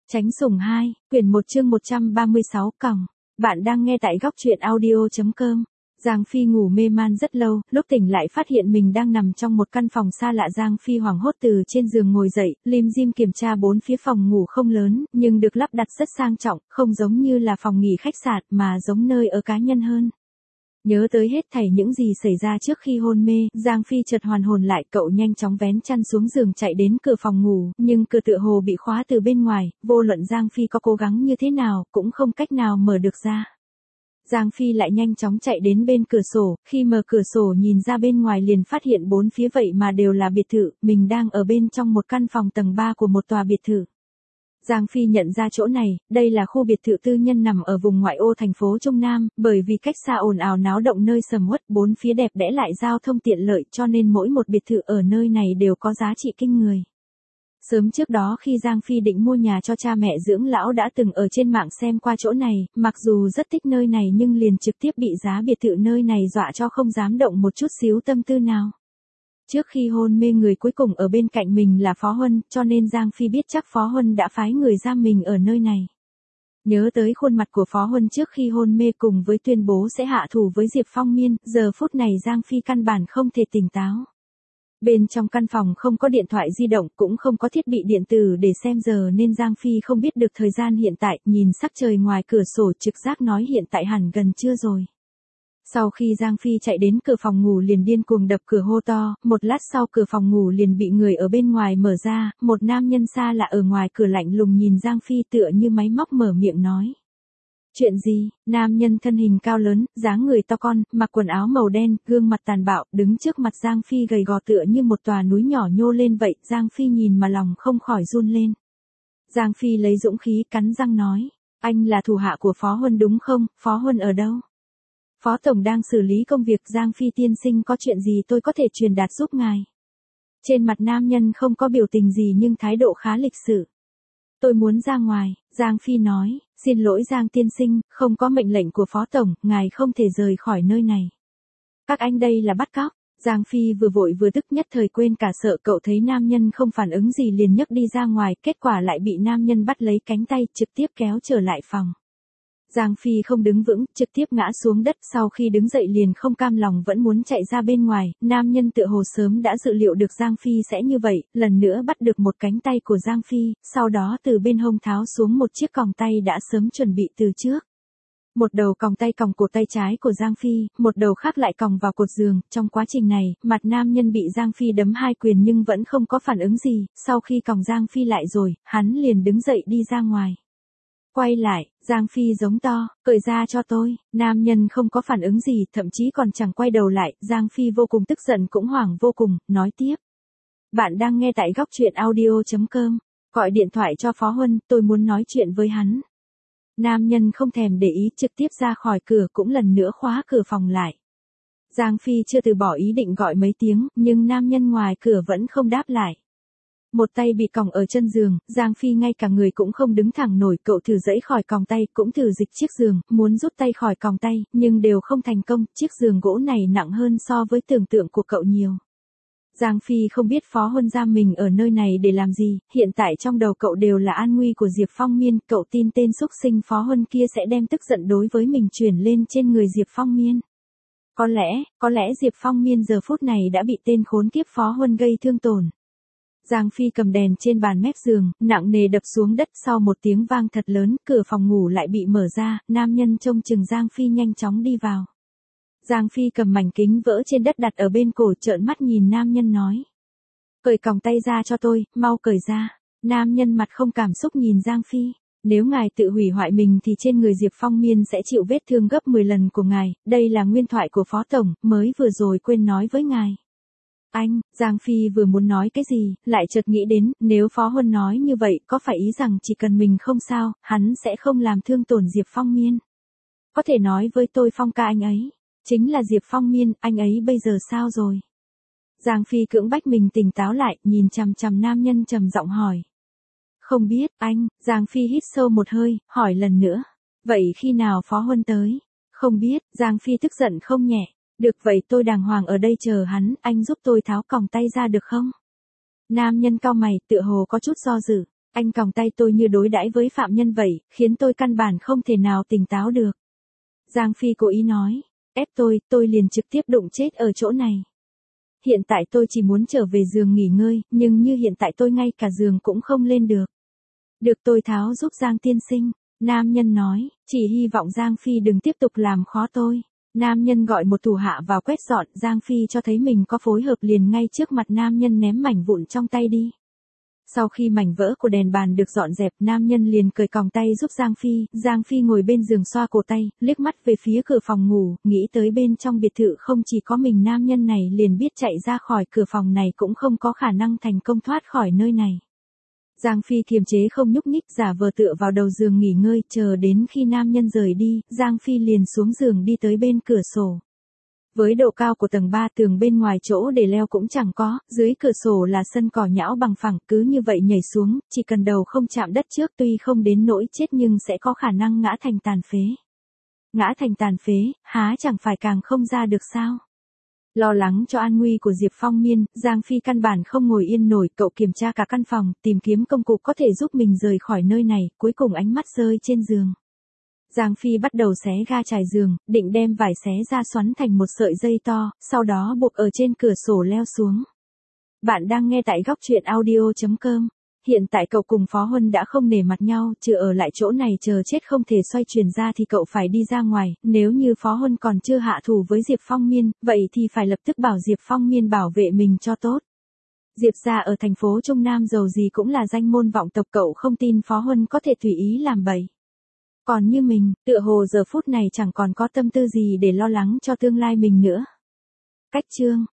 Tránh sủng 2, quyển 1 chương 136 còng. Bạn đang nghe tại góc truyện audio.com. Giang Phi ngủ mê man rất lâu, lúc tỉnh lại phát hiện mình đang nằm trong một căn phòng xa lạ. Giang Phi hoảng hốt từ trên giường ngồi dậy, lim dim kiểm tra bốn phía. Phòng ngủ không lớn, nhưng được lắp đặt rất sang trọng, không giống như là phòng nghỉ khách sạn mà giống nơi ở cá nhân hơn. Nhớ tới hết thảy những gì xảy ra trước khi hôn mê, Giang Phi chợt hoàn hồn lại. Cậu nhanh chóng vén chăn xuống giường chạy đến cửa phòng ngủ, nhưng cửa tựa hồ bị khóa từ bên ngoài, vô luận Giang Phi có cố gắng như thế nào, cũng không cách nào mở được ra. Giang Phi lại nhanh chóng chạy đến bên cửa sổ, khi mở cửa sổ nhìn ra bên ngoài liền phát hiện bốn phía vậy mà đều là biệt thự, mình đang ở bên trong một căn phòng tầng 3 của một tòa biệt thự. Giang Phi nhận ra chỗ này, đây là khu biệt thự tư nhân nằm ở vùng ngoại ô thành phố Trung Nam, bởi vì cách xa ồn ào náo động nơi sầm uất, bốn phía đẹp đẽ lại giao thông tiện lợi cho nên mỗi một biệt thự ở nơi này đều có giá trị kinh người. Sớm trước đó khi Giang Phi định mua nhà cho cha mẹ dưỡng lão đã từng ở trên mạng xem qua chỗ này, mặc dù rất thích nơi này nhưng liền trực tiếp bị giá biệt thự nơi này dọa cho không dám động một chút xíu tâm tư nào. Trước khi hôn mê người cuối cùng ở bên cạnh mình là Phó Huân, cho nên Giang Phi biết chắc Phó Huân đã phái người giam mình ở nơi này. Nhớ tới khuôn mặt của Phó Huân trước khi hôn mê cùng với tuyên bố sẽ hạ thủ với Diệp Phong Miên, giờ phút này Giang Phi căn bản không thể tỉnh táo. Bên trong căn phòng không có điện thoại di động cũng không có thiết bị điện tử để xem giờ nên Giang Phi không biết được thời gian hiện tại, nhìn sắc trời ngoài cửa sổ trực giác nói hiện tại hẳn gần trưa rồi. Sau khi Giang Phi chạy đến cửa phòng ngủ liền điên cuồng đập cửa hô to, một lát sau cửa phòng ngủ liền bị người ở bên ngoài mở ra, một nam nhân xa lạ ở ngoài cửa lạnh lùng nhìn Giang Phi tựa như máy móc mở miệng nói. Chuyện gì? Nam nhân thân hình cao lớn, dáng người to con, mặc quần áo màu đen, gương mặt tàn bạo, đứng trước mặt Giang Phi gầy gò tựa như một tòa núi nhỏ nhô lên vậy, Giang Phi nhìn mà lòng không khỏi run lên. Giang Phi lấy dũng khí cắn răng nói, anh là thủ hạ của Phó Huân đúng không, Phó Huân ở đâu? Phó Tổng đang xử lý công việc. Giang Phi tiên sinh có chuyện gì tôi có thể truyền đạt giúp ngài? Trên mặt nam nhân không có biểu tình gì nhưng thái độ khá lịch sự. Tôi muốn ra ngoài, Giang Phi nói, xin lỗi Giang tiên sinh, không có mệnh lệnh của Phó Tổng, ngài không thể rời khỏi nơi này. Các anh đây là bắt cóc. Giang Phi vừa vội vừa tức nhất thời quên cả sợ. Cậu thấy nam nhân không phản ứng gì liền nhấc đi ra ngoài, kết quả lại bị nam nhân bắt lấy cánh tay trực tiếp kéo trở lại phòng. Giang Phi không đứng vững, trực tiếp ngã xuống đất, sau khi đứng dậy liền không cam lòng vẫn muốn chạy ra bên ngoài, nam nhân tựa hồ sớm đã dự liệu được Giang Phi sẽ như vậy, lần nữa bắt được một cánh tay của Giang Phi, sau đó từ bên hông tháo xuống một chiếc còng tay đã sớm chuẩn bị từ trước. Một đầu còng tay còng cổ tay trái của Giang Phi, một đầu khác lại còng vào cột giường, trong quá trình này, mặt nam nhân bị Giang Phi đấm 2 quyền nhưng vẫn không có phản ứng gì, sau khi còng Giang Phi lại rồi, hắn liền đứng dậy đi ra ngoài. Quay lại, Giang Phi giống to, cởi ra cho tôi, nam nhân không có phản ứng gì, thậm chí còn chẳng quay đầu lại, Giang Phi vô cùng tức giận cũng hoảng vô cùng, nói tiếp. Bạn đang nghe tại góc truyện audio.com, gọi điện thoại cho Phó Huân, tôi muốn nói chuyện với hắn. Nam nhân không thèm để ý trực tiếp ra khỏi cửa cũng lần nữa khóa cửa phòng lại. Giang Phi chưa từ bỏ ý định gọi mấy tiếng, nhưng nam nhân ngoài cửa vẫn không đáp lại. Một tay bị còng ở chân giường, Giang Phi ngay cả người cũng không đứng thẳng nổi, cậu thử giãy khỏi còng tay, cũng thử dịch chiếc giường, muốn rút tay khỏi còng tay, nhưng đều không thành công, chiếc giường gỗ này nặng hơn so với tưởng tượng của cậu nhiều. Giang Phi không biết Phó Huân giam mình ở nơi này để làm gì, hiện tại trong đầu cậu đều là an nguy của Diệp Phong Miên, cậu tin tên xúc sinh Phó Huân kia sẽ đem tức giận đối với mình chuyển lên trên người Diệp Phong Miên. Có lẽ Diệp Phong Miên giờ phút này đã bị tên khốn kiếp Phó Huân gây thương tổn. Giang Phi cầm đèn trên bàn mép giường, nặng nề đập xuống đất, sau một tiếng vang thật lớn, cửa phòng ngủ lại bị mở ra, nam nhân trông chừng Giang Phi nhanh chóng đi vào. Giang Phi cầm mảnh kính vỡ trên đất đặt ở bên cổ, trợn mắt nhìn nam nhân nói. Cởi còng tay ra cho tôi, mau cởi ra. Nam nhân mặt không cảm xúc nhìn Giang Phi. Nếu ngài tự hủy hoại mình thì trên người Diệp Phong Miên sẽ chịu vết thương gấp 10 lần của ngài, đây là nguyên thoại của Phó Tổng, mới vừa rồi quên nói với ngài. Anh, Giang Phi vừa muốn nói cái gì, lại chợt nghĩ đến, nếu Phó Huân nói như vậy, có phải ý rằng chỉ cần mình không sao, hắn sẽ không làm thương tổn Diệp Phong Miên. Có thể nói với tôi Phong ca anh ấy, chính là Diệp Phong Miên, anh ấy bây giờ sao rồi? Giang Phi cưỡng bách mình tỉnh táo lại, nhìn chằm chằm nam nhân trầm giọng hỏi. Không biết, anh, Giang Phi hít sâu một hơi, hỏi lần nữa. Vậy khi nào Phó Huân tới? Không biết, Giang Phi tức giận không nhẹ. Được vậy tôi đàng hoàng ở đây chờ hắn, anh giúp tôi tháo còng tay ra được không? Nam nhân cau mày, tựa hồ có chút do dự. Anh còng tay tôi như đối đãi với phạm nhân vậy, khiến tôi căn bản không thể nào tỉnh táo được. Giang Phi cố ý nói, ép tôi liền trực tiếp đụng chết ở chỗ này. Hiện tại tôi chỉ muốn trở về giường nghỉ ngơi, nhưng như hiện tại tôi ngay cả giường cũng không lên được. Được tôi tháo giúp Giang tiên sinh. Nam nhân nói, chỉ hy vọng Giang Phi đừng tiếp tục làm khó tôi. Nam nhân gọi một thủ hạ vào quét dọn, Giang Phi cho thấy mình có phối hợp liền ngay trước mặt nam nhân ném mảnh vụn trong tay đi. Sau khi mảnh vỡ của đèn bàn được dọn dẹp, nam nhân liền cởi còng tay giúp Giang Phi ngồi bên giường xoa cổ tay, liếc mắt về phía cửa phòng ngủ, nghĩ tới bên trong biệt thự không chỉ có mình nam nhân này liền biết chạy ra khỏi cửa phòng này cũng không có khả năng thành công thoát khỏi nơi này. Giang Phi kiềm chế không nhúc nhích giả vờ tựa vào đầu giường nghỉ ngơi, chờ đến khi nam nhân rời đi, Giang Phi liền xuống giường đi tới bên cửa sổ. Với độ cao của tầng 3 tường bên ngoài chỗ để leo cũng chẳng có, dưới cửa sổ là sân cỏ nhão bằng phẳng, cứ như vậy nhảy xuống, chỉ cần đầu không chạm đất trước tuy không đến nỗi chết nhưng sẽ có khả năng ngã thành tàn phế. Ngã thành tàn phế, há chẳng phải càng không ra được sao? Lo lắng cho an nguy của Diệp Phong Miên, Giang Phi căn bản không ngồi yên nổi, cậu kiểm tra cả căn phòng, tìm kiếm công cụ có thể giúp mình rời khỏi nơi này, cuối cùng ánh mắt rơi trên giường. Giang Phi bắt đầu xé ga trải giường, định đem vải xé ra xoắn thành một sợi dây to, sau đó buộc ở trên cửa sổ leo xuống. Bạn đang nghe tại góc truyện audio.com. Hiện tại cậu cùng Phó Huân đã không nể mặt nhau, chưa ở lại chỗ này chờ chết không thể xoay chuyển ra thì cậu phải đi ra ngoài, nếu như Phó Huân còn chưa hạ thủ với Diệp Phong Miên, vậy thì phải lập tức bảo Diệp Phong Miên bảo vệ mình cho tốt. Diệp gia ở thành phố Trung Nam dầu gì cũng là danh môn vọng tộc, cậu không tin Phó Huân có thể tùy ý làm bậy. Còn như mình, tựa hồ giờ phút này chẳng còn có tâm tư gì để lo lắng cho tương lai mình nữa. Cách chương